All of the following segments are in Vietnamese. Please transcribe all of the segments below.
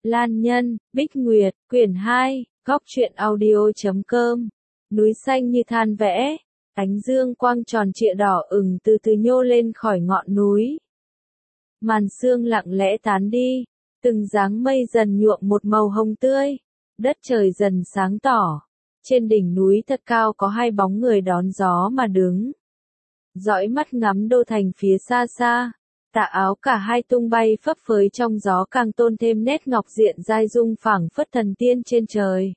Lan Nhân, Bích Nguyệt, quyển 2, góc truyện audio.com. Núi xanh như than vẽ, ánh dương quang tròn trịa đỏ ửng từ từ nhô lên khỏi ngọn núi. Màn sương lặng lẽ tán đi, từng dáng mây dần nhuộm một màu hồng tươi, đất trời dần sáng tỏ. Trên đỉnh núi thật cao có hai bóng người đón gió mà đứng. Dõi mắt ngắm đô thành phía xa xa, tà áo cả hai tung bay phấp phới trong gió càng tôn thêm nét ngọc diện dai dung phảng phất thần tiên trên trời.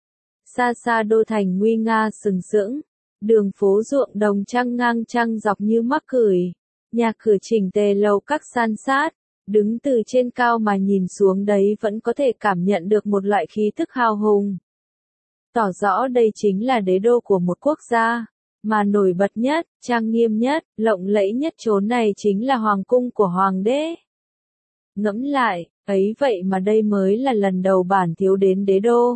Xa xa đô thành nguy nga sừng sững, đường phố ruộng đồng trăng ngang trăng dọc như mắc cười, nhà cửa chỉnh tề lầu các san sát, đứng từ trên cao mà nhìn xuống đấy vẫn có thể cảm nhận được một loại khí tức hào hùng. Tỏ rõ đây chính là đế đô của một quốc gia, mà nổi bật nhất, trang nghiêm nhất, lộng lẫy nhất chốn này chính là hoàng cung của hoàng đế. Ngẫm lại, ấy vậy mà đây mới là lần đầu bản thiếu đến đế đô.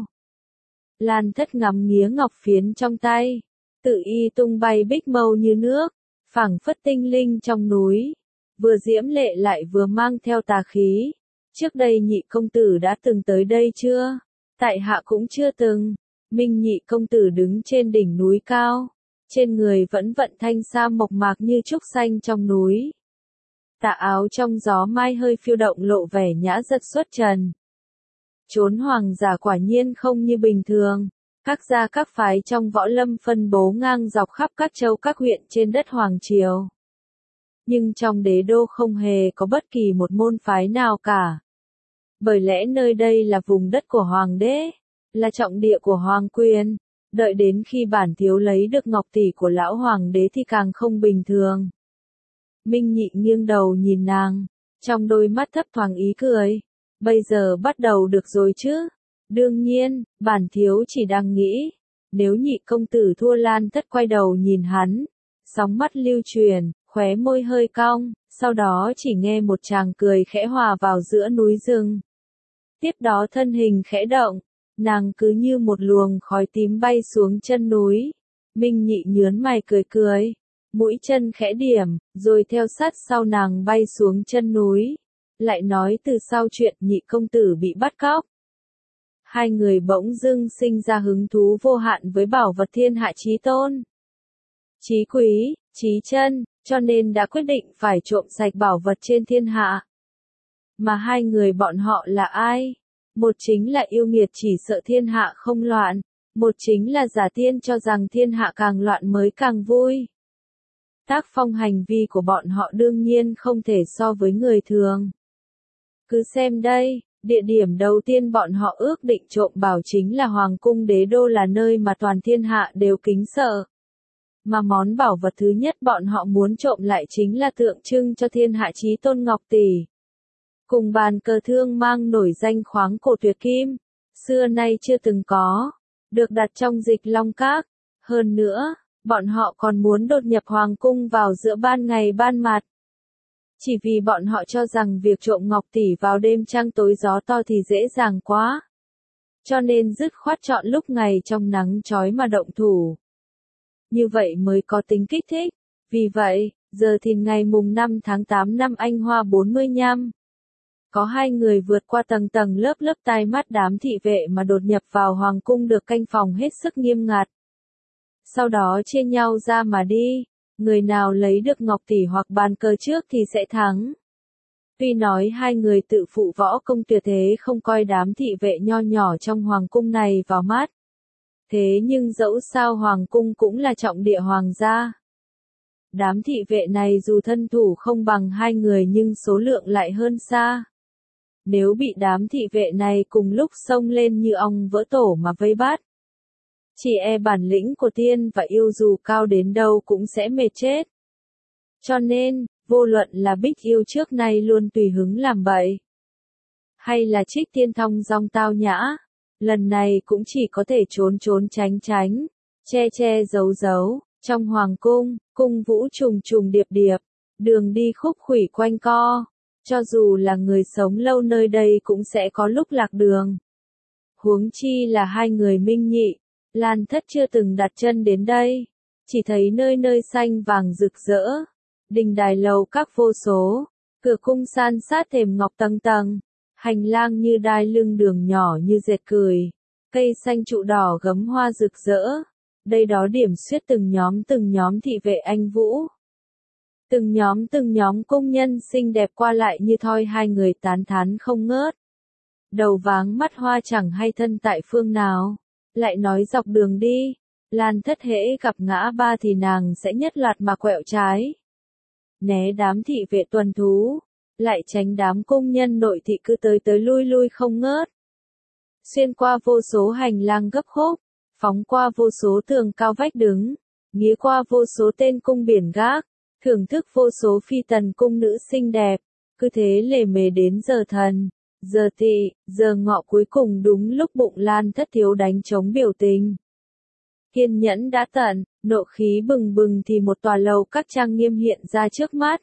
Lan Thất ngắm nghía ngọc phiến trong tay, tự y tung bay bích mâu như nước, phảng phất tinh linh trong núi, vừa diễm lệ lại vừa mang theo tà khí. Trước đây nhị công tử đã từng tới đây chưa? Tại hạ cũng chưa từng. Minh nhị công tử đứng trên đỉnh núi cao, trên người vẫn vận thanh sa mộc mạc như trúc xanh trong núi. Tà áo trong gió mai hơi phiêu động lộ vẻ nhã rất xuất trần. Chốn hoàng giả quả nhiên không như bình thường, các gia các phái trong võ lâm phân bố ngang dọc khắp các châu các huyện trên đất hoàng triều. Nhưng trong đế đô không hề có bất kỳ một môn phái nào cả. Bởi lẽ nơi đây là vùng đất của hoàng đế, là trọng địa của hoàng quyền, đợi đến khi bản thiếu lấy được ngọc tỷ của lão hoàng đế thì càng không bình thường. Minh nhị nghiêng đầu nhìn nàng, trong đôi mắt thấp thoáng ý cười. Bây giờ bắt đầu được rồi chứ? Đương nhiên, bản thiếu chỉ đang nghĩ, nếu nhị công tử thua. Lan Thất quay đầu nhìn hắn, sóng mắt lưu truyền, khóe môi hơi cong, sau đó chỉ nghe một tràng cười khẽ hòa vào giữa núi rừng. Tiếp đó thân hình khẽ động, nàng cứ như một luồng khói tím bay xuống chân núi. Minh nhị nhướng mày cười cười, mũi chân khẽ điểm, rồi theo sát sau nàng bay xuống chân núi. Lại nói từ sau chuyện nhị công tử bị bắt cóc. Hai người bỗng dưng sinh ra hứng thú vô hạn với bảo vật thiên hạ chí tôn, chí quý, chí chân, cho nên đã quyết định phải trộm sạch bảo vật trên thiên hạ. Mà hai người bọn họ là ai? Một chính là yêu nghiệt chỉ sợ thiên hạ không loạn, một chính là giả tiên cho rằng thiên hạ càng loạn mới càng vui. Tác phong hành vi của bọn họ đương nhiên không thể so với người thường. Cứ xem đây, địa điểm đầu tiên bọn họ ước định trộm bảo chính là hoàng cung đế đô, là nơi mà toàn thiên hạ đều kính sợ. Mà món bảo vật thứ nhất bọn họ muốn trộm lại chính là tượng trưng cho thiên hạ chí tôn ngọc tỷ. Cùng bàn cờ thương mang nổi danh khoáng cổ tuyệt kim, xưa nay chưa từng có, được đặt trong Dịch Long Các. Hơn nữa, bọn họ còn muốn đột nhập hoàng cung vào giữa ban ngày ban mặt. Chỉ vì bọn họ cho rằng việc trộm ngọc tỷ vào đêm trăng tối gió to thì dễ dàng quá. Cho nên dứt khoát chọn lúc ngày trong nắng chói mà động thủ. Như vậy mới có tính kích thích. Vì vậy, giờ thì ngày mùng 5 tháng 8 năm Anh Hoa 45. Có hai người vượt qua tầng tầng lớp lớp tai mắt đám thị vệ mà đột nhập vào hoàng cung được canh phòng hết sức nghiêm ngặt. Sau đó chia nhau ra mà đi. Người nào lấy được ngọc tỷ hoặc bàn cờ trước thì sẽ thắng. Tuy nói hai người tự phụ võ công tuyệt thế không coi đám thị vệ nho nhỏ trong hoàng cung này vào mắt. Thế nhưng dẫu sao hoàng cung cũng là trọng địa hoàng gia. Đám thị vệ này dù thân thủ không bằng hai người nhưng số lượng lại hơn xa. Nếu bị đám thị vệ này cùng lúc xông lên như ong vỡ tổ mà vây bắt, chỉ e bản lĩnh của tiên và yêu dù cao đến đâu cũng sẽ mệt chết. Cho nên, vô luận là Bích Yêu trước nay luôn tùy hứng làm bậy, hay là Trích Tiên thong dong tao nhã, lần này cũng chỉ có thể trốn trốn tránh tránh, che che giấu giấu. Trong hoàng cung, cung vũ trùng trùng điệp điệp, đường đi khúc khuỷu quanh co, cho dù là người sống lâu nơi đây cũng sẽ có lúc lạc đường. Huống chi là hai người Minh nhị, Lan Thất chưa từng đặt chân đến đây, chỉ thấy nơi nơi xanh vàng rực rỡ, đình đài lầu các vô số, cửa cung san sát thềm ngọc tầng tầng, Hành lang như đai lưng, đường nhỏ như dệt cười, cây xanh trụ đỏ gấm hoa rực rỡ. Đây đó điểm xuyết từng nhóm thị vệ anh Vũ. Từng nhóm công nhân xinh đẹp qua lại như thoi, hai người tán thán không ngớt. Đầu váng mắt hoa chẳng hay thân tại phương nào. Lại nói dọc đường đi, Lan Thất hễ gặp ngã ba thì nàng sẽ nhất loạt mà quẹo trái. Né đám thị vệ tuần thú, lại tránh đám công nhân nội thị cứ tới tới lui lui không ngớt. Xuyên qua vô số hành lang gấp khúc, phóng qua vô số tường cao vách đứng, nghía qua vô số tên cung biển gác, thưởng thức vô số phi tần cung nữ xinh đẹp, cứ thế lề mề đến giờ thần, giờ tỵ, giờ ngọ, cuối cùng đúng lúc bụng Lan Thất thiếu đánh trống biểu tình. Kiên nhẫn đã tận, nộ khí bừng bừng thì một tòa lầu các trang nghiêm hiện ra trước mắt.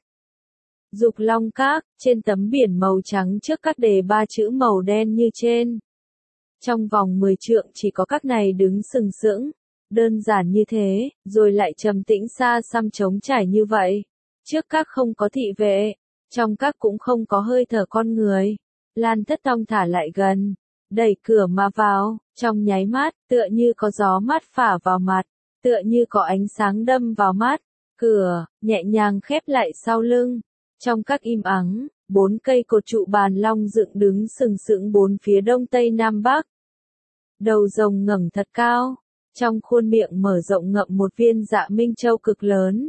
Dục Long Các, trên tấm biển màu trắng trước các đề ba chữ màu đen như trên. Trong vòng 10 trượng chỉ có các này đứng sừng sững, đơn giản như thế, rồi lại trầm tĩnh xa xăm trống trải như vậy. Trước các không có thị vệ, trong các cũng không có hơi thở con người. Lan Thất thong thả lại gần, đẩy cửa mà vào, trong nháy mắt, tựa như có gió mát phả vào mặt, tựa như có ánh sáng đâm vào mắt. Cửa nhẹ nhàng khép lại sau lưng. Trong các im ắng, 4 cây cột trụ bàn long dựng đứng sừng sững bốn phía đông tây nam bắc. Đầu rồng ngẩng thật cao, trong khuôn miệng mở rộng ngậm một viên dạ minh châu cực lớn.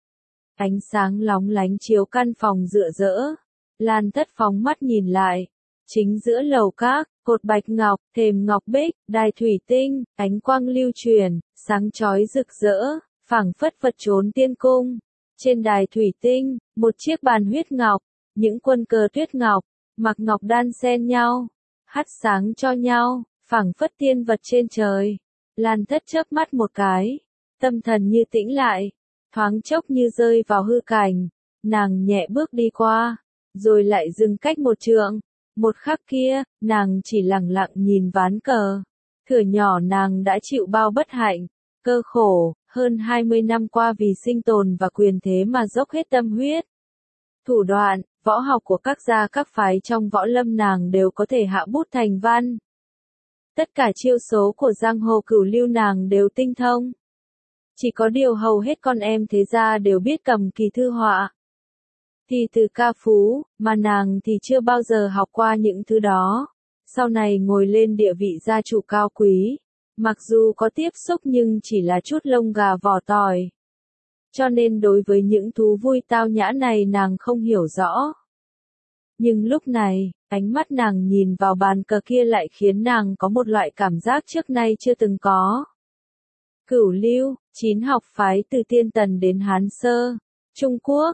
Ánh sáng lóng lánh chiếu căn phòng rực rỡ. Lan Thất phóng mắt nhìn lại, chính giữa lầu các, cột bạch ngọc, thềm ngọc bích, đài thủy tinh, ánh quang lưu truyền, sáng chói rực rỡ, phảng phất vật trốn tiên cung. Trên đài thủy tinh, một chiếc bàn huyết ngọc, những quân cờ tuyết ngọc, mặc ngọc đan xen nhau, hắt sáng cho nhau, phảng phất tiên vật trên trời. Lan Thất chớp mắt một cái, tâm thần như tĩnh lại, thoáng chốc như rơi vào hư cảnh, nàng nhẹ bước đi qua, rồi lại dừng cách một trượng. Một khắc kia, nàng chỉ lặng lặng nhìn ván cờ. Thuở nhỏ nàng đã chịu bao bất hạnh, cơ khổ, hơn 20 năm qua vì sinh tồn và quyền thế mà dốc hết tâm huyết. Thủ đoạn, võ học của các gia các phái trong võ lâm nàng đều có thể hạ bút thành văn. Tất cả chiêu số của giang hồ cửu lưu nàng đều tinh thông. Chỉ có điều hầu hết con em thế gia đều biết cầm kỳ thư họa. Thì từ ca phú, mà nàng thì chưa bao giờ học qua những thứ đó. Sau này ngồi lên địa vị gia chủ cao quý, mặc dù có tiếp xúc nhưng chỉ là chút lông gà vỏ tỏi. Cho nên đối với những thú vui tao nhã này nàng không hiểu rõ. Nhưng lúc này, ánh mắt nàng nhìn vào bàn cờ kia lại khiến nàng có một loại cảm giác trước nay chưa từng có. Cửu lưu, 9 học phái từ Tiên Tần đến Hán Sơ, Trung Quốc,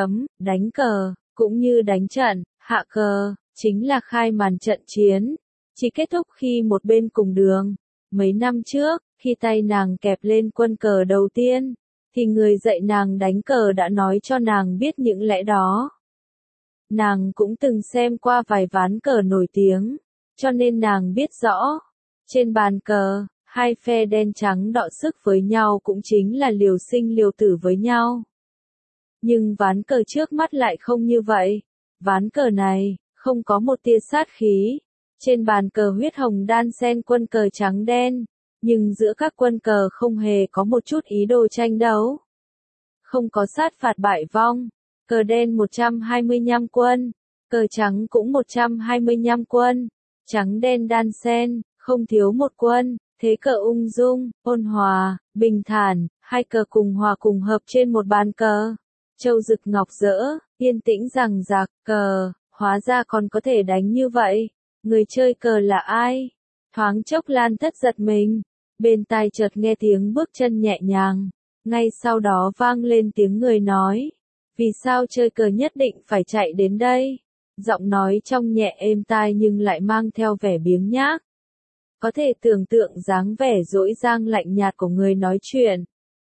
đánh cờ, cũng như đánh trận, hạ cờ, chính là khai màn trận chiến. Chỉ kết thúc khi một bên cùng đường. Mấy năm trước, khi tay nàng kẹp lên quân cờ đầu tiên, thì người dạy nàng đánh cờ đã nói cho nàng biết những lẽ đó. Nàng cũng từng xem qua vài ván cờ nổi tiếng, cho nên nàng biết rõ. Trên bàn cờ, hai phe đen trắng đọ sức với nhau cũng chính là liều sinh liều tử với nhau. Nhưng ván cờ trước mắt lại không như vậy. Ván cờ này, không có một tia sát khí. Trên bàn cờ huyết hồng đan xen quân cờ trắng đen, nhưng giữa các quân cờ không hề có một chút ý đồ tranh đấu. Không có sát phạt bại vong. Cờ đen 125 quân, cờ trắng cũng 125 quân, trắng đen đan xen, không thiếu một quân, thế cờ ung dung, ôn hòa, bình thản, hai cờ cùng hòa cùng hợp trên một bàn cờ. Châu rực ngọc rỡ, yên tĩnh rằng rạc, cờ, hóa ra còn có thể đánh như vậy. Người chơi cờ là ai? Thoáng chốc Lan Thất giật mình, bên tai chợt nghe tiếng bước chân nhẹ nhàng, ngay sau đó vang lên tiếng người nói. Vì sao chơi cờ nhất định phải chạy đến đây? Giọng nói trong nhẹ êm tai nhưng lại mang theo vẻ biếng nhác. Có thể tưởng tượng dáng vẻ dỗi dang lạnh nhạt của người nói chuyện.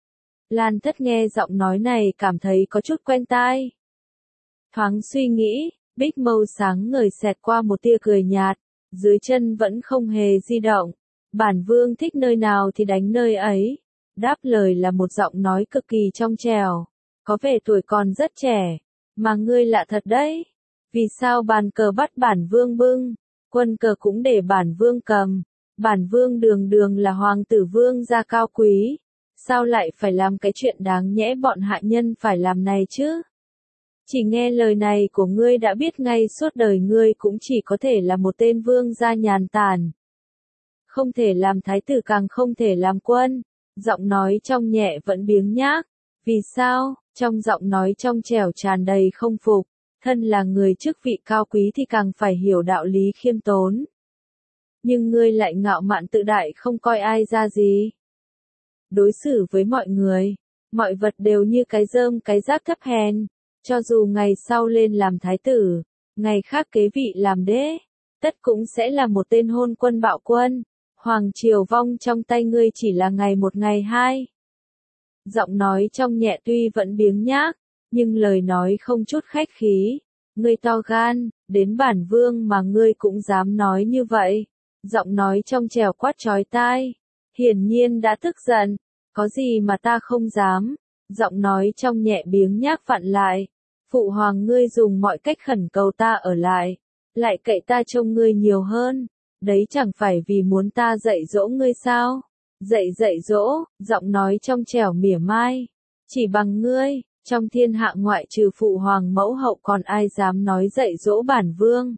Lan Thất nghe giọng nói này cảm thấy có chút quen tai. Thoáng suy nghĩ, bích mâu sáng ngời xẹt qua một tia cười nhạt, dưới chân vẫn không hề di động. Bản vương thích nơi nào thì đánh nơi ấy. Đáp lời là một giọng nói cực kỳ trong trẻo. Có vẻ tuổi còn rất trẻ, mà ngươi lạ thật đấy. Vì sao bàn cờ bắt bản vương bưng, quân cờ cũng để bản vương cầm, bản vương đường đường là hoàng tử vương gia cao quý, sao lại phải làm cái chuyện đáng nhẽ bọn hạ nhân phải làm này chứ? Chỉ nghe lời này của ngươi đã biết ngay suốt đời ngươi cũng chỉ có thể là một tên vương gia nhàn tản. Không thể làm thái tử càng không thể làm quân. Giọng nói trong nhẹ vẫn biếng nhác. Vì sao? Trong giọng nói trong trẻo tràn đầy không phục. Thân là người chức vị cao quý thì càng phải hiểu đạo lý khiêm tốn. Nhưng ngươi lại ngạo mạn tự đại không coi ai ra gì. Đối xử với mọi người, mọi vật đều như cái rơm cái rác thấp hèn. Cho dù ngày sau lên làm thái tử, ngày khác kế vị làm đế, tất cũng sẽ là một tên hôn quân bạo quân. Hoàng triều vong trong tay ngươi chỉ là ngày một ngày hai. Giọng nói trong nhẹ tuy vẫn biếng nhác, nhưng lời nói không chút khách khí. Ngươi to gan, đến bản vương mà ngươi cũng dám nói như vậy. Giọng nói trong trẻo quát chói tai. Hiển nhiên đã tức giận. Có gì mà ta không dám. Giọng nói trong nhẹ biếng nhác vặn lại. Phụ hoàng ngươi dùng mọi cách khẩn cầu ta ở lại. Lại cậy ta trông ngươi nhiều hơn. Đấy chẳng phải vì muốn ta dạy dỗ ngươi sao? Dạy dỗ, giọng nói trong trẻo mỉa mai. Chỉ bằng ngươi, trong thiên hạ ngoại trừ phụ hoàng mẫu hậu còn ai dám nói dạy dỗ bản vương?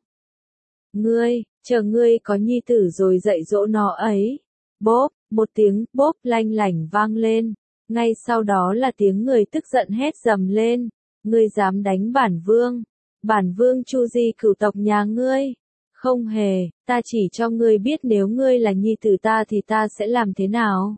Ngươi, chờ ngươi có nhi tử rồi dạy dỗ nó ấy. Bốp, một tiếng bốp lanh lảnh vang lên. Ngay sau đó là tiếng người tức giận hét dầm lên. Ngươi dám đánh bản vương? Bản vương Chu Di cửu tộc nhà ngươi? Không hề, ta chỉ cho ngươi biết nếu ngươi là nhi tử ta thì ta sẽ làm thế nào.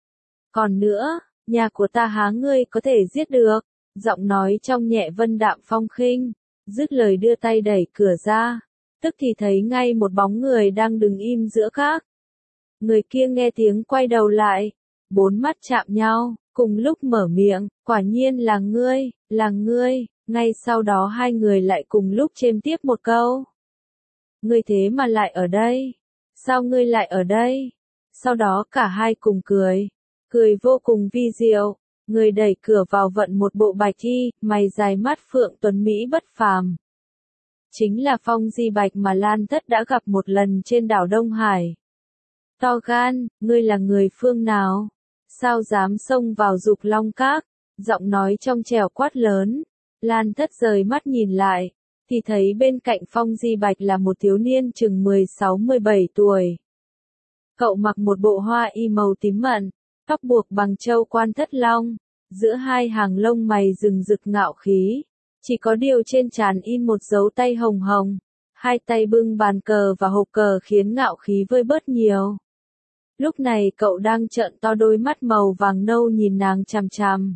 Còn nữa, nhà của ta há ngươi có thể giết được. Giọng nói trong nhẹ vân đạm phong khinh. Dứt lời đưa tay đẩy cửa ra. Tức thì thấy ngay một bóng người đang đứng im giữa các. Người kia nghe tiếng quay đầu lại. Bốn mắt chạm nhau, cùng lúc mở miệng. Quả nhiên là ngươi, là ngươi. Ngay sau đó hai người lại cùng lúc chêm tiếp một câu. Ngươi thế mà lại ở đây? Sao ngươi lại ở đây? Sau đó cả hai cùng cười. Cười vô cùng vi diệu. Người đẩy cửa vào vận một bộ bạch y, mày dài mắt phượng tuấn Mỹ bất phàm. Chính là Phong Di Bạch mà Lan Thất đã gặp một lần trên đảo Đông Hải. To gan, ngươi là người phương nào? Sao dám xông vào Dục Long Các? Giọng nói trong trẻo quát lớn. Lan Thất rời mắt nhìn lại. Thì thấy bên cạnh Phong Di Bạch là một thiếu niên chừng 16-17 tuổi. Cậu mặc một bộ hoa y màu tím mận, tóc buộc bằng châu quan thất long, giữa hai hàng lông mày rừng rực ngạo khí. Chỉ có điều trên trán in một dấu tay hồng hồng, hai tay bưng bàn cờ và hộp cờ khiến ngạo khí vơi bớt nhiều. Lúc này cậu đang trợn to đôi mắt màu vàng nâu nhìn nàng chằm chằm.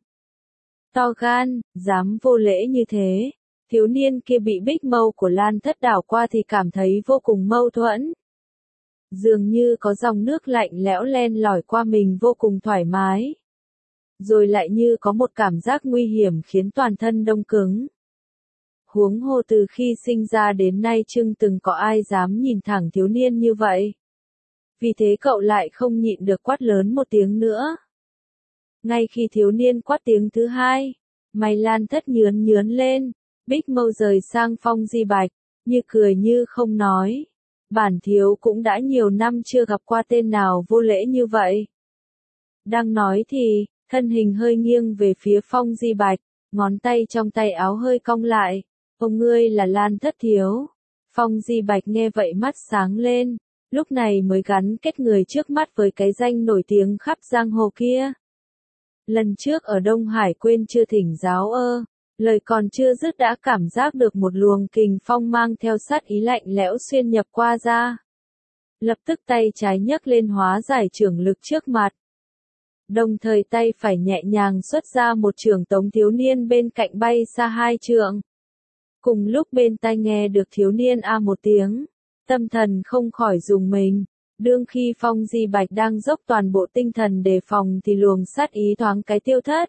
To gan, dám vô lễ như thế. Thiếu niên kia bị bích mâu của Lan Thất đảo qua thì cảm thấy vô cùng mâu thuẫn. Dường như có dòng nước lạnh lẽo len lỏi qua mình vô cùng thoải mái. Rồi lại như có một cảm giác nguy hiểm khiến toàn thân đông cứng. Huống hồ từ khi sinh ra đến nay chưa từng có ai dám nhìn thẳng thiếu niên như vậy. Vì thế cậu lại không nhịn được quát lớn một tiếng nữa. Ngay khi thiếu niên quát tiếng thứ hai, mày Lan Thất nhướn lên. Bích mâu rời sang Phong Di Bạch, như cười như không nói. Bản thiếu cũng đã nhiều năm chưa gặp qua tên nào vô lễ như vậy. Đang nói thì, thân hình hơi nghiêng về phía Phong Di Bạch, ngón tay trong tay áo hơi cong lại. Ông ngươi là Lan Thất thiếu. Phong Di Bạch nghe vậy mắt sáng lên, lúc này mới gắn kết người trước mắt với cái danh nổi tiếng khắp giang hồ kia. Lần trước ở Đông Hải quên chưa thỉnh giáo ơ. Lời còn chưa dứt đã cảm giác được một luồng kình phong mang theo sát ý lạnh lẽo xuyên nhập qua da. Lập tức tay trái nhấc lên hóa giải chưởng lực trước mặt. Đồng thời tay phải nhẹ nhàng xuất ra một chưởng tống thiếu niên bên cạnh bay xa hai trượng. Cùng lúc bên tai nghe được thiếu niên a một tiếng, tâm thần không khỏi rùng mình. Đương khi Phong Di Bạch đang dốc toàn bộ tinh thần đề phòng thì luồng sát ý thoáng cái tiêu thất.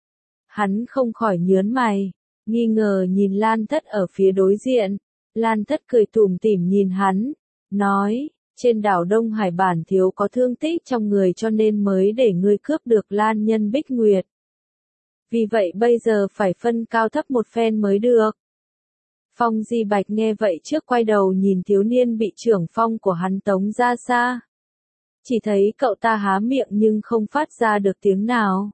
Hắn không khỏi nhớn mày, nghi ngờ nhìn Lan Thất ở phía đối diện. Lan Thất cười tủm tỉm nhìn hắn, nói, trên đảo Đông Hải bản thiếu có thương tích trong người cho nên mới để ngươi cướp được Lan Nhân Bích Nguyệt. Vì vậy bây giờ phải phân cao thấp một phen mới được. Phong Di Bạch nghe vậy trước quay đầu nhìn thiếu niên bị trưởng phong của hắn tống ra xa. Chỉ thấy cậu ta há miệng nhưng không phát ra được tiếng nào.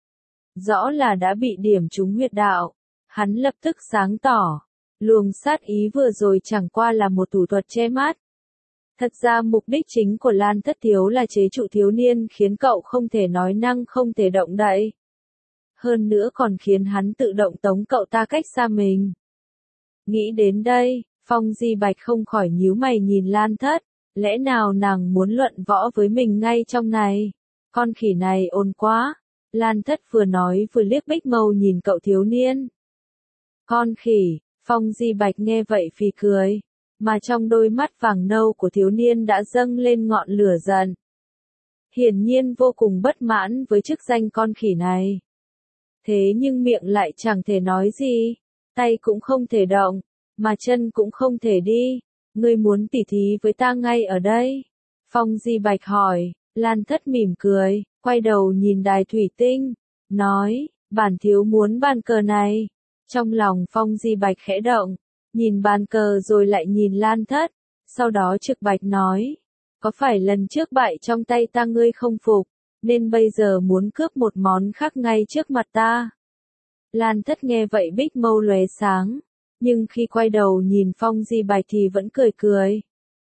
Rõ là đã bị điểm trúng huyệt đạo. Hắn lập tức sáng tỏ. Luồng sát ý vừa rồi chẳng qua là một thủ thuật che mắt. Thật ra mục đích chính của Lan Thất Thiếu là chế trụ thiếu niên khiến cậu không thể nói năng không thể động đậy. Hơn nữa còn khiến hắn tự động tống cậu ta cách xa mình. Nghĩ đến đây, Phong Di Bạch không khỏi nhíu mày nhìn Lan Thất. Lẽ nào nàng muốn luận võ với mình ngay trong này? Con khỉ này ồn quá. Lan Thất vừa nói vừa liếc Bích Mâu nhìn cậu thiếu niên. Con khỉ, Phong Di Bạch nghe vậy phì cười. Mà trong đôi mắt vàng nâu của thiếu niên đã dâng lên ngọn lửa giận. Hiển nhiên vô cùng bất mãn với chức danh con khỉ này. Thế nhưng miệng lại chẳng thể nói gì, tay cũng không thể động, mà chân cũng không thể đi. Ngươi muốn tỉ thí với ta ngay ở đây? Phong Di Bạch hỏi. Lan Thất mỉm cười, quay đầu nhìn đài thủy tinh, nói, bản thiếu muốn bàn cờ này. Trong lòng Phong Di Bạch khẽ động, nhìn bàn cờ rồi lại nhìn Lan Thất, sau đó trực bạch nói, có phải lần trước bại trong tay ta ngươi không phục, nên bây giờ muốn cướp một món khác ngay trước mặt ta? Lan Thất nghe vậy bích mâu lóe sáng, nhưng khi quay đầu nhìn Phong Di Bạch thì vẫn cười cười.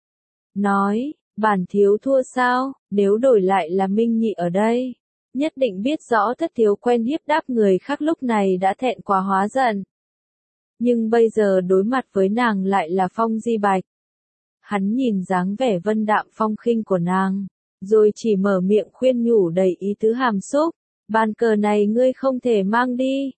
Nói, bản thiếu thua sao, nếu đổi lại là Minh Nhị ở đây, nhất định biết rõ Thất Thiếu quen hiếp đáp người khác lúc này đã thẹn quá hóa giận. Nhưng bây giờ đối mặt với nàng lại là Phong Di Bạch. Hắn nhìn dáng vẻ vân đạm phong khinh của nàng, rồi chỉ mở miệng khuyên nhủ đầy ý tứ hàm xúc, bàn cờ này ngươi không thể mang đi.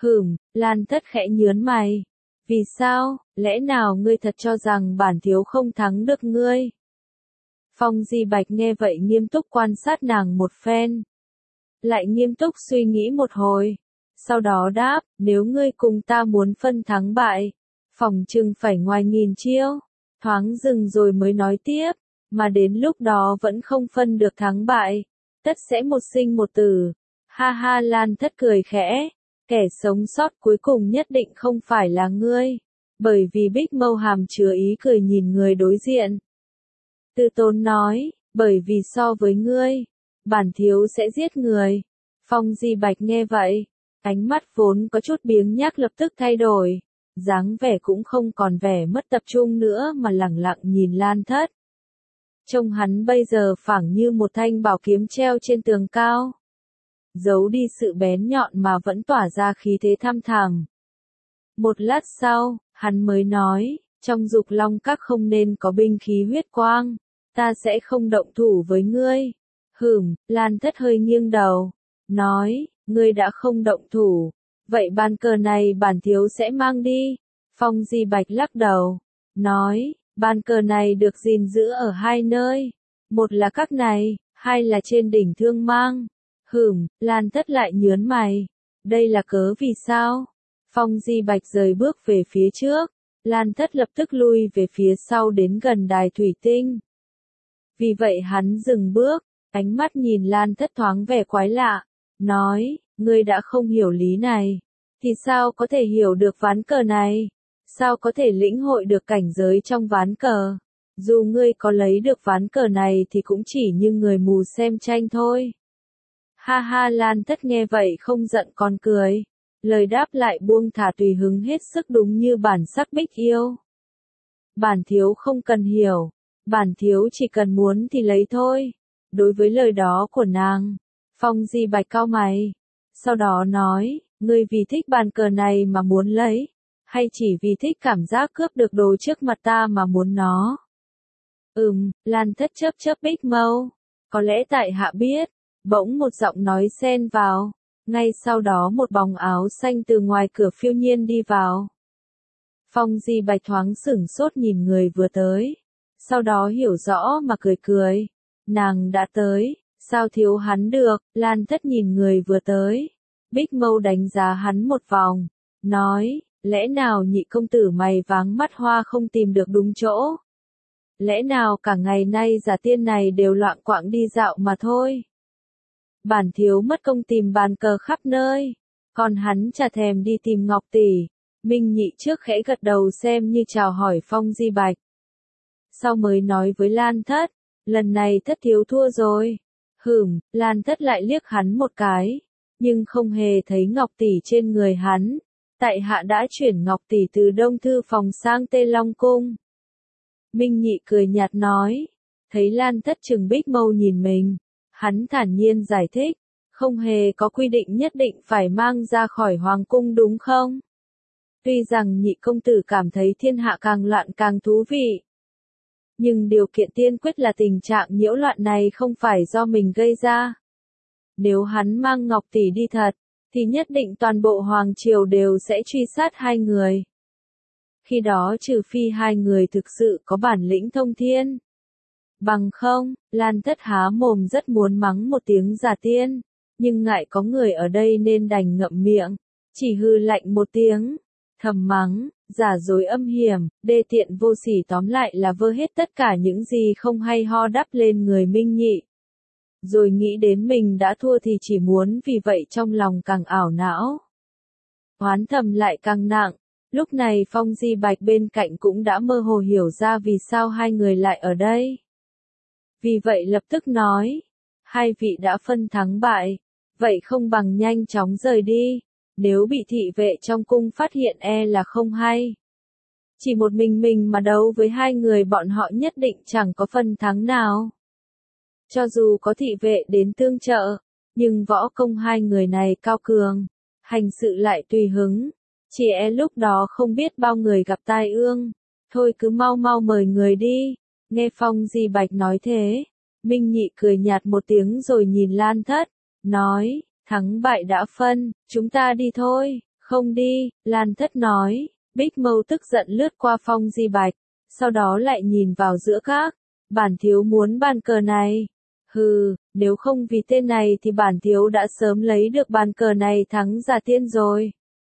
Lan Thất khẽ nhớn mày. Vì sao, lẽ nào ngươi thật cho rằng bản thiếu không thắng được ngươi? Phong Di Bạch nghe vậy nghiêm túc quan sát nàng một phen. Lại nghiêm túc suy nghĩ một hồi. Sau đó đáp, nếu ngươi cùng ta muốn phân thắng bại, phòng chừng phải ngoài nghìn chiêu. Thoáng dừng rồi mới nói tiếp, mà đến lúc đó vẫn không phân được thắng bại, tất sẽ một sinh một tử. Ha ha, Lan Thất cười khẽ, kẻ sống sót cuối cùng nhất định không phải là ngươi, bởi vì bích mâu hàm chứa ý cười nhìn người đối diện. Tư Tốn nói, bởi vì so với ngươi, bản thiếu sẽ giết người. Phong Di Bạch nghe vậy, ánh mắt vốn có chút biếng nhác lập tức thay đổi, dáng vẻ cũng không còn vẻ mất tập trung nữa mà lẳng lặng nhìn Lan Thất. Trông hắn bây giờ phảng như một thanh bảo kiếm treo trên tường cao, giấu đi sự bén nhọn mà vẫn tỏa ra khí thế thăm thẳm. Một lát sau, hắn mới nói, trong Dục Long Các không nên có binh khí huyết quang, ta sẽ không động thủ với ngươi. Lan Thất hơi nghiêng đầu, nói, ngươi đã không động thủ, vậy bàn cờ này bản thiếu sẽ mang đi. Phong Di Bạch lắc đầu, nói, bàn cờ này được gìn giữ ở hai nơi, một là các này, hai là trên đỉnh Thương Mang. Lan Thất lại nhớn mày, đây là cớ vì sao? Phong Di Bạch rời bước về phía trước, Lan Thất lập tức lui về phía sau đến gần đài thủy tinh. Vì vậy hắn dừng bước, ánh mắt nhìn Lan Thất thoáng vẻ quái lạ, nói, ngươi đã không hiểu lý này, thì sao có thể hiểu được ván cờ này? Sao có thể lĩnh hội được cảnh giới trong ván cờ? Dù ngươi có lấy được ván cờ này thì cũng chỉ như người mù xem tranh thôi. Ha ha, Lan Thất nghe vậy không giận còn cười, lời đáp lại buông thả tùy hứng hết sức đúng như bản sắc bích yêu. Bản thiếu không cần hiểu, bản thiếu chỉ cần muốn thì lấy thôi. Đối với lời đó của nàng, Phong Di Bạch cau mày, sau đó nói, ngươi vì thích bàn cờ này mà muốn lấy, hay chỉ vì thích cảm giác cướp được đồ trước mặt ta mà muốn nó? Lan Thất chớp chớp bích mâu, có lẽ tại hạ biết. Bỗng một giọng nói xen vào, ngay sau đó một bóng áo xanh từ ngoài cửa phiêu nhiên đi vào. Phong Di Bạch thoáng sửng sốt nhìn người vừa tới, sau đó hiểu rõ mà cười cười, nàng đã tới, sao thiếu hắn được? Lan Thất nhìn người vừa tới, bích mâu đánh giá hắn một vòng, nói, lẽ nào nhị công tử mày váng mắt hoa không tìm được đúng chỗ? Lẽ nào cả ngày nay giả tiên này đều loạng quạng đi dạo mà thôi? Bản thiếu mất công tìm bàn cờ khắp nơi, còn hắn chả thèm đi tìm Ngọc tỷ. Minh Nhị trước khẽ gật đầu xem như chào hỏi Phong Di Bạch. Sau mới nói với Lan Thất, lần này Thất thiếu thua rồi. Lan Thất lại liếc hắn một cái, nhưng không hề thấy ngọc tỷ trên người hắn. Tại hạ đã chuyển ngọc tỷ từ Đông Thư phòng sang Tê Long Cung. Minh Nhị cười nhạt nói, thấy Lan Thất trừng bích mâu nhìn mình, hắn thản nhiên giải thích, không hề có quy định nhất định phải mang ra khỏi hoàng cung đúng không? Tuy rằng Nhị công tử cảm thấy thiên hạ càng loạn càng thú vị, nhưng điều kiện tiên quyết là tình trạng nhiễu loạn này không phải do mình gây ra. Nếu hắn mang ngọc tỷ đi thật, thì nhất định toàn bộ hoàng triều đều sẽ truy sát hai người. Khi đó trừ phi hai người thực sự có bản lĩnh thông thiên. Bằng không, Lan Thất há mồm rất muốn mắng một tiếng giả tiên, nhưng ngại có người ở đây nên đành ngậm miệng, chỉ hừ lạnh một tiếng, thầm mắng, giả dối âm hiểm, đê tiện vô sỉ, tóm lại là vơ hết tất cả những gì không hay ho đắp lên người Minh Nhị. Rồi nghĩ đến mình đã thua thì chỉ muốn vì vậy trong lòng càng ảo não. Oán thầm lại càng nặng, lúc này Phong Di Bạch bên cạnh cũng đã mơ hồ hiểu ra vì sao hai người lại ở đây. Vì vậy lập tức nói, hai vị đã phân thắng bại, vậy không bằng nhanh chóng rời đi, nếu bị thị vệ trong cung phát hiện là không hay. Chỉ một mình mà đấu với hai người bọn họ nhất định chẳng có phần thắng nào. Cho dù có thị vệ đến tương trợ, nhưng võ công hai người này cao cường, hành sự lại tùy hứng, chỉ lúc đó không biết bao người gặp tai ương. Thôi cứ mau mau mời người đi. Nghe Phong Di Bạch nói thế, Minh Nhị cười nhạt một tiếng rồi nhìn Lan Thất, nói, thắng bại đã phân, chúng ta đi thôi. Không đi, Lan Thất nói. Bích mâu tức giận lướt qua Phong Di Bạch, sau đó lại nhìn vào giữa các. Bản thiếu muốn bàn cờ này. Nếu không vì tên này thì bản thiếu đã sớm lấy được bàn cờ này thắng giả tiên rồi.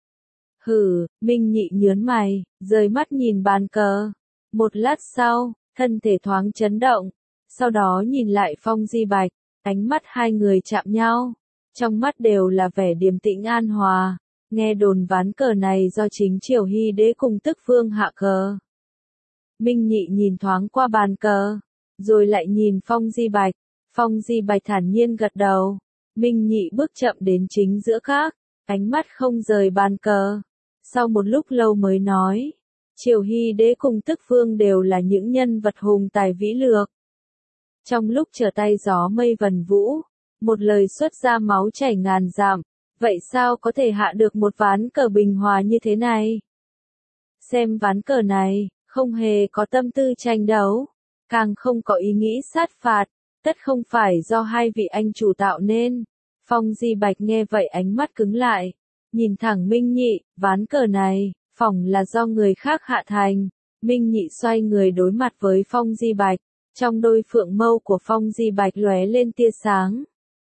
Minh Nhị nhớn mày, rời mắt nhìn bàn cờ. Một lát sau, thân thể thoáng chấn động, sau đó nhìn lại Phong Di Bạch, ánh mắt hai người chạm nhau, trong mắt đều là vẻ điềm tĩnh an hòa. Nghe đồn ván cờ này do chính Triều Hy Đế cùng Tức Vương hạ cờ. Minh Nhị nhìn thoáng qua bàn cờ, rồi lại nhìn Phong Di Bạch. Phong Di Bạch thản nhiên gật đầu. Minh Nhị bước chậm đến chính giữa các, ánh mắt không rời bàn cờ. Sau một lúc lâu mới nói, Triều Hy Đế cùng Tức Vương đều là những nhân vật hùng tài vĩ lược. Trong lúc trở tay gió mây vần vũ, một lời xuất ra máu chảy ngàn dặm, vậy sao có thể hạ được một ván cờ bình hòa như thế này? Xem ván cờ này, không hề có tâm tư tranh đấu, càng không có ý nghĩ sát phạt, tất không phải do hai vị anh chủ tạo nên. Phong Di Bạch nghe vậy ánh mắt cứng lại, nhìn thẳng Minh Nhị, ván cờ này, phỏng là do người khác hạ thành. Minh Nhị xoay người đối mặt với Phong Di Bạch, trong đôi phượng mâu của Phong Di Bạch lóe lên tia sáng.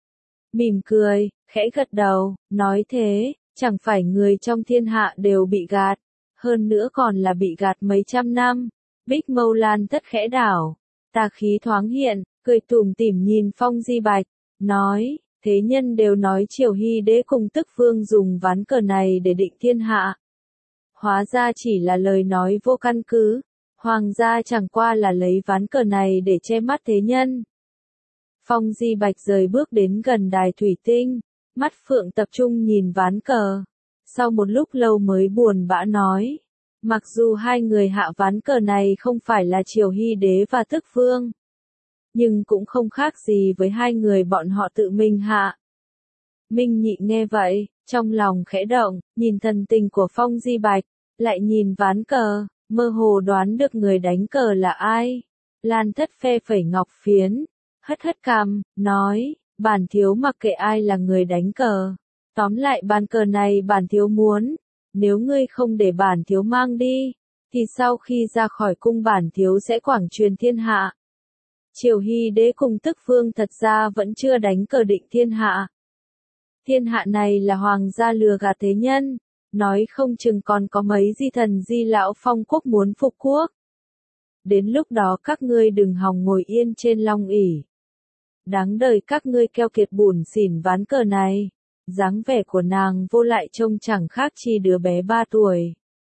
Mỉm cười, khẽ gật đầu, nói thế, chẳng phải người trong thiên hạ đều bị gạt, hơn nữa còn là bị gạt mấy trăm năm. Bích mâu Lan Thất khẽ đảo, tà khí thoáng hiện, cười tủm tỉm nhìn Phong Di Bạch, nói, thế nhân đều nói Triều Hy Đế cùng Tức Vương dùng ván cờ này để định thiên hạ. Hóa ra chỉ là lời nói vô căn cứ, hoàng gia chẳng qua là lấy ván cờ này để che mắt thế nhân. Phong Di Bạch rời bước đến gần đài thủy tinh, mắt phượng tập trung nhìn ván cờ. Sau một lúc lâu mới buồn bã nói, mặc dù hai người hạ ván cờ này không phải là Triều Hy Đế và Tức Vương, nhưng cũng không khác gì với hai người bọn họ tự mình hạ. Minh Nhị nghe vậy, trong lòng khẽ động, nhìn thần tình của Phong Di Bạch, lại nhìn ván cờ, mơ hồ đoán được người đánh cờ là ai. Lan Thất phe phẩy ngọc phiến, hất hất cằm, nói, bản thiếu mặc kệ ai là người đánh cờ. Tóm lại bàn cờ này bản thiếu muốn, nếu ngươi không để bản thiếu mang đi, thì sau khi ra khỏi cung bản thiếu sẽ quảng truyền thiên hạ. Triều Hy Đế cùng Tức Vương thật ra vẫn chưa đánh cờ định thiên hạ. Thiên hạ này là hoàng gia lừa gạt thế nhân, nói không chừng còn có mấy di thần di lão phong quốc muốn phục quốc. Đến lúc đó các ngươi đừng hòng ngồi yên trên long ỷ. Đáng đời các ngươi keo kiệt bủn xỉn ván cờ này. Dáng vẻ của nàng vô lại trông chẳng khác chi đứa bé 3 tuổi.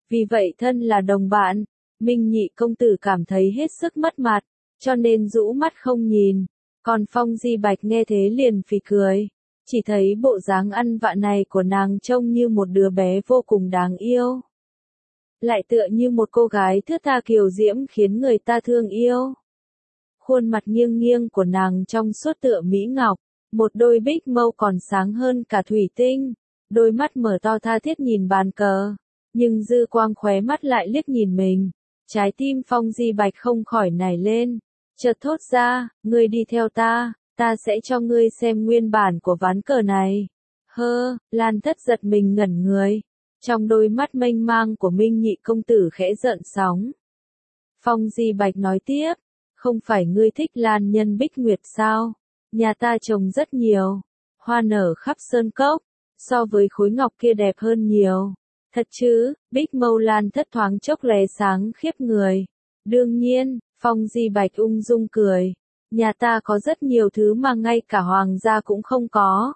Vì vậy thân là đồng bạn, Minh Nhị công tử cảm thấy hết sức mất mặt, cho nên rũ mắt không nhìn. Còn Phong Di Bạch nghe thế liền phì cười, chỉ thấy bộ dáng ăn vạ này của nàng trông như một đứa bé vô cùng đáng yêu. Lại tựa như một cô gái thướt tha kiều diễm khiến người ta thương yêu. Khuôn mặt nghiêng nghiêng của nàng trong suốt tựa mỹ ngọc, một đôi bích mâu còn sáng hơn cả thủy tinh, đôi mắt mở to tha thiết nhìn bàn cờ, nhưng dư quang khóe mắt lại liếc nhìn mình. Trái tim Phong Di Bạch không khỏi nảy lên, chợt thốt ra, ngươi đi theo ta sẽ cho ngươi xem nguyên bản của ván cờ này. Lan Thất giật mình ngẩn người, trong đôi mắt mênh mang của Minh Nhị công tử khẽ gợn sóng. Phong Di Bạch nói tiếp, không phải ngươi thích Lan Nhân Bích Nguyệt sao? Nhà ta trồng rất nhiều, hoa nở khắp sơn cốc, so với khối ngọc kia đẹp hơn nhiều. Thật chứ? Bích mâu Lan Thất thoáng chốc lóe sáng khiếp người. Đương nhiên, Phong Di Bạch ung dung cười. Nhà ta có rất nhiều thứ mà ngay cả hoàng gia cũng không có.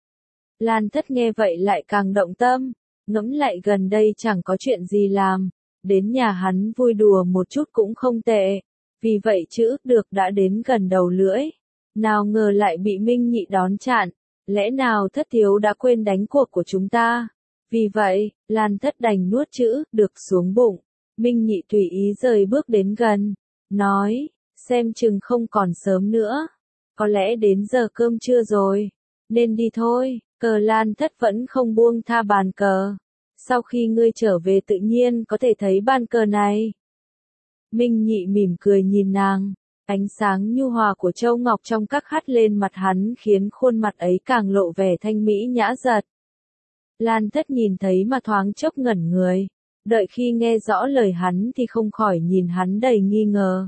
Lan Thất nghe vậy lại càng động tâm, ngẫm lại gần đây chẳng có chuyện gì làm, đến nhà hắn vui đùa một chút cũng không tệ. Vì vậy chữ được đã đến gần đầu lưỡi. Nào ngờ lại bị Minh Nhị đón chặn, lẽ nào Thất thiếu đã quên đánh cuộc của chúng ta? Vì vậy, Lan Thất đành nuốt chữ được xuống bụng. Minh Nhị tùy ý rời bước đến gần, nói, xem chừng không còn sớm nữa. Có lẽ đến giờ cơm trưa rồi, nên đi thôi. Cờ Lan Thất vẫn không buông tha bàn cờ. Sau khi ngươi trở về tự nhiên có thể thấy bàn cờ này. Minh Nhị mỉm cười nhìn nàng, ánh sáng nhu hòa của châu ngọc trong các hắt lên mặt hắn khiến khuôn mặt ấy càng lộ vẻ thanh mỹ nhã giật. Lan Thất nhìn thấy mà thoáng chốc ngẩn người, đợi khi nghe rõ lời hắn thì không khỏi nhìn hắn đầy nghi ngờ.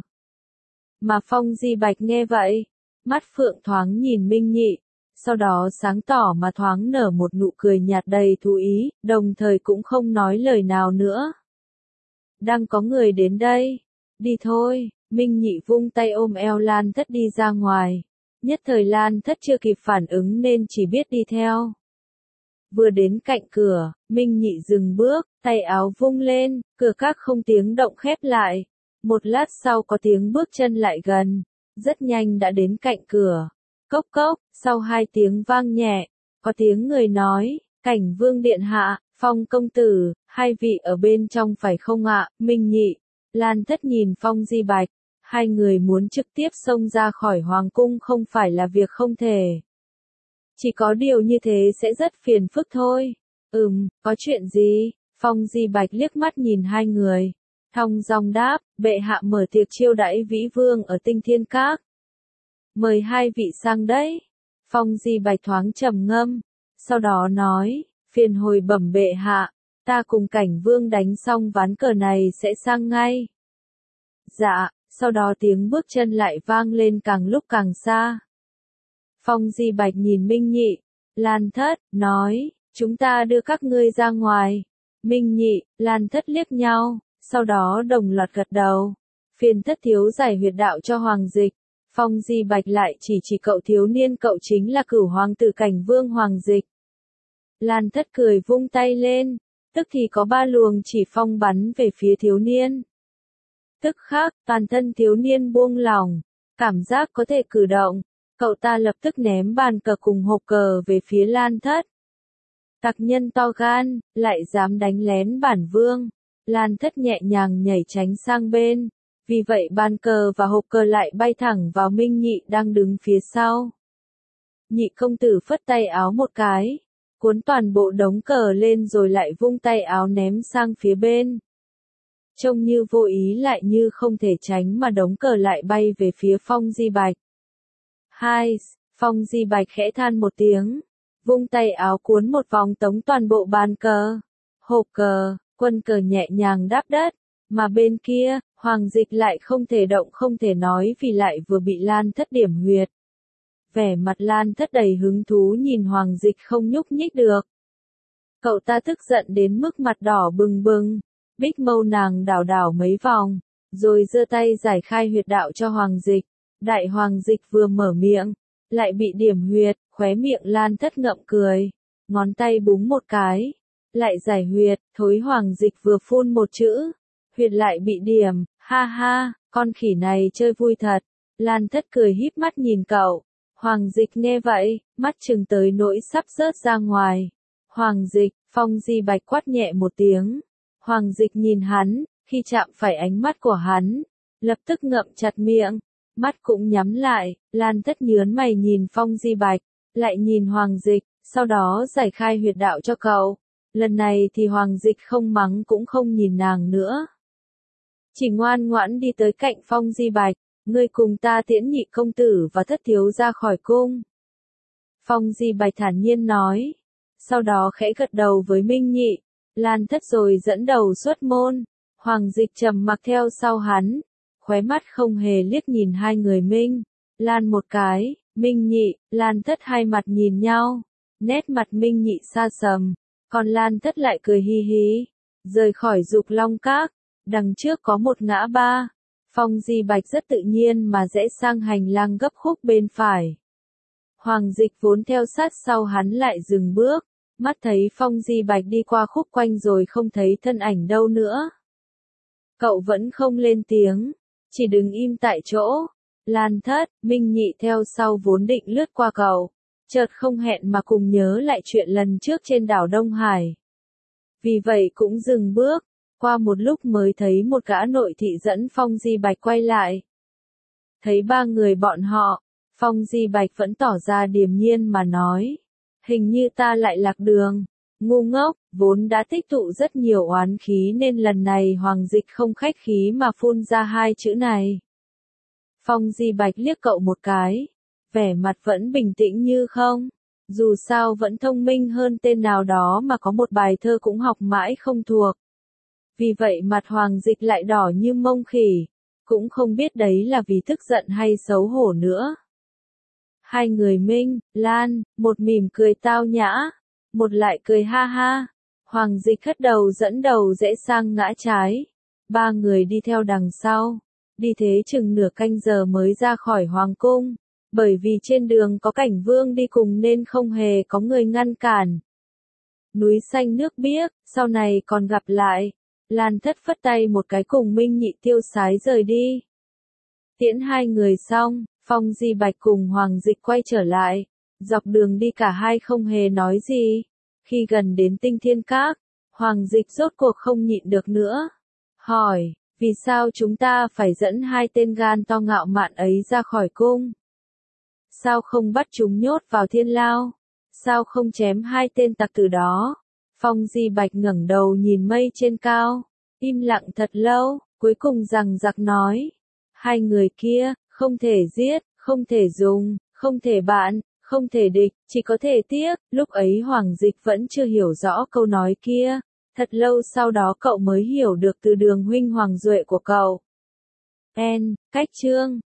Mà Phong Di Bạch nghe vậy, mắt phượng thoáng nhìn Minh Nhị, sau đó sáng tỏ mà thoáng nở một nụ cười nhạt đầy thú ý, đồng thời cũng không nói lời nào nữa. Đang có người đến đây, đi thôi. Minh Nhị vung tay ôm eo Lan Thất đi ra ngoài. Nhất thời Lan Thất chưa kịp phản ứng nên chỉ biết đi theo. Vừa đến cạnh cửa, Minh Nhị dừng bước, tay áo vung lên, cửa các không tiếng động khép lại. Một lát sau có tiếng bước chân lại gần, rất nhanh đã đến cạnh cửa. Cốc cốc, sau hai tiếng vang nhẹ, có tiếng người nói, Cảnh Vương điện hạ, Phong công tử, hai vị ở bên trong phải không ạ? Minh Nhị, Lan Thất nhìn Phong Di Bạch, hai người muốn trực tiếp xông ra khỏi hoàng cung không phải là việc không thể. Chỉ có điều như thế sẽ rất phiền phức thôi. Có chuyện gì? Phong Di Bạch liếc mắt nhìn hai người, thong dong đáp, bệ hạ mở tiệc chiêu đãi vĩ vương ở Tinh Thiên Các. Mời hai vị sang đấy. Phong Di Bạch thoáng trầm ngâm, sau đó nói, phiền hồi bẩm bệ hạ, ta cùng Cảnh Vương đánh xong ván cờ này sẽ sang ngay. Dạ, sau đó tiếng bước chân lại vang lên càng lúc càng xa. Phong Di Bạch nhìn Minh Nhị, Lan Thất, nói, chúng ta đưa các ngươi ra ngoài. Minh Nhị, Lan Thất liếc nhau, sau đó đồng loạt gật đầu. Phiền Thất thiếu giải huyệt đạo cho Hoàng Dịch. Phong Di Bạch lại chỉ cậu thiếu niên cậu chính là Cửu Hoàng tử Cảnh Vương Hoàng Dịch. Lan Thất cười vung tay lên, tức thì có ba luồng chỉ phong bắn về phía thiếu niên. Tức khắc, toàn thân thiếu niên buông lỏng, cảm giác có thể cử động, cậu ta lập tức ném bàn cờ cùng hộp cờ về phía Lan Thất. Tặc nhân to gan, lại dám đánh lén bản vương. Lan Thất nhẹ nhàng nhảy tránh sang bên, vì vậy bàn cờ và hộp cờ lại bay thẳng vào Minh Nhị đang đứng phía sau. Nhị công tử phất tay áo một cái, cuốn toàn bộ đống cờ lên rồi lại vung tay áo ném sang phía bên. Trông như vô ý lại như không thể tránh mà đống cờ lại bay về phía Phong Di Bạch. Phong Di Bạch khẽ than một tiếng, vung tay áo cuốn một vòng tống toàn bộ bàn cờ, hộp cờ, quân cờ nhẹ nhàng đáp đất, mà bên kia, Hoàng Dịch lại không thể động không thể nói vì lại vừa bị Lan Thất điểm huyệt. Vẻ mặt Lan Thất đầy hứng thú nhìn Hoàng Dịch không nhúc nhích được. Cậu ta tức giận đến mức mặt đỏ bừng bừng, bích mâu nàng đảo đảo mấy vòng, rồi giơ tay giải khai huyệt đạo cho Hoàng Dịch. Đại Hoàng Dịch vừa mở miệng, lại bị điểm huyệt, khóe miệng Lan Thất ngậm cười, ngón tay búng một cái, lại giải huyệt, thối Hoàng Dịch vừa phun một chữ, huyệt lại bị điểm, ha ha, con khỉ này chơi vui thật. Lan Thất cười híp mắt nhìn cậu. Hoàng Dịch nghe vậy, mắt trừng tới nỗi sắp rớt ra ngoài. Hoàng Dịch, Phong Di Bạch quát nhẹ một tiếng. Hoàng Dịch nhìn hắn, khi chạm phải ánh mắt của hắn, lập tức ngậm chặt miệng, mắt cũng nhắm lại. Lan Thất nhớn mày nhìn Phong Di Bạch, lại nhìn Hoàng Dịch, sau đó giải khai huyệt đạo cho cậu. Lần này thì Hoàng Dịch không mắng cũng không nhìn nàng nữa. Chỉ ngoan ngoãn đi tới cạnh Phong Di Bạch, ngươi cùng ta tiễn nhị công tử và thất thiếu ra khỏi cung. Phong Di Bạch thản nhiên nói, sau đó khẽ gật đầu với Minh Nhị. Lan Thất rồi dẫn đầu xuất môn. Hoàng Dịch trầm mặc theo sau hắn, khóe mắt không hề liếc nhìn hai người Minh Lan một cái. Minh Nhị, Lan Thất hai mặt nhìn nhau, nét mặt Minh Nhị xa sầm, còn Lan Thất lại cười hi hí. Rời khỏi Dục Long Các, đằng trước có một ngã ba. Phong Di Bạch rất tự nhiên mà rẽ sang hành lang gấp khúc bên phải. Hoàng Dịch vốn theo sát sau hắn lại dừng bước, mắt thấy Phong Di Bạch đi qua khúc quanh rồi không thấy thân ảnh đâu nữa. Cậu vẫn không lên tiếng, chỉ đứng im tại chỗ. Lan Thất, Minh Nhị theo sau vốn định lướt qua cậu, chợt không hẹn mà cùng nhớ lại chuyện lần trước trên đảo Đông Hải. Vì vậy cũng dừng bước, qua một lúc mới thấy một gã nội thị dẫn Phong Di Bạch quay lại. Thấy ba người bọn họ, Phong Di Bạch vẫn tỏ ra điềm nhiên mà nói, hình như ta lại lạc đường. Ngu ngốc, vốn đã tích tụ rất nhiều oán khí nên lần này Hoàng Dịch không khách khí mà phun ra hai chữ này. Phong Di Bạch liếc cậu một cái, vẻ mặt vẫn bình tĩnh như không, dù sao vẫn thông minh hơn tên nào đó mà có một bài thơ cũng học mãi không thuộc. Vì vậy mặt Hoàng Dịch lại đỏ như mông khỉ, cũng không biết đấy là vì tức giận hay xấu hổ nữa. Hai người Minh, Lan, một mỉm cười tao nhã, một lại cười ha ha. Hoàng Dịch hất đầu dẫn đầu rẽ sang ngã trái. Ba người đi theo đằng sau, đi thế chừng nửa canh giờ mới ra khỏi Hoàng cung, bởi vì trên đường có Cảnh Vương đi cùng nên không hề có người ngăn cản. Núi xanh nước biếc, sau này còn gặp lại. Lan Thất phất tay một cái cùng Minh Nhị tiêu sái rời đi. Tiễn hai người xong, Phong Di Bạch cùng Hoàng Dịch quay trở lại. Dọc đường đi cả hai không hề nói gì. Khi gần đến Tinh Thiên Các, Hoàng Dịch rốt cuộc không nhịn được nữa. Hỏi, vì sao chúng ta phải dẫn hai tên gan to ngạo mạn ấy ra khỏi cung? Sao không bắt chúng nhốt vào thiên lao? Sao không chém hai tên tặc tử đó? Phong Di Bạch ngẩng đầu nhìn mây trên cao, im lặng thật lâu, cuối cùng rằng giặc nói. Hai người kia, không thể giết, không thể dùng, không thể bạn, không thể địch, chỉ có thể tiếc. Lúc ấy Hoàng Dịch vẫn chưa hiểu rõ câu nói kia. Thật lâu sau đó cậu mới hiểu được từ Đường huynh Hoàng Duệ của cậu. Cách chương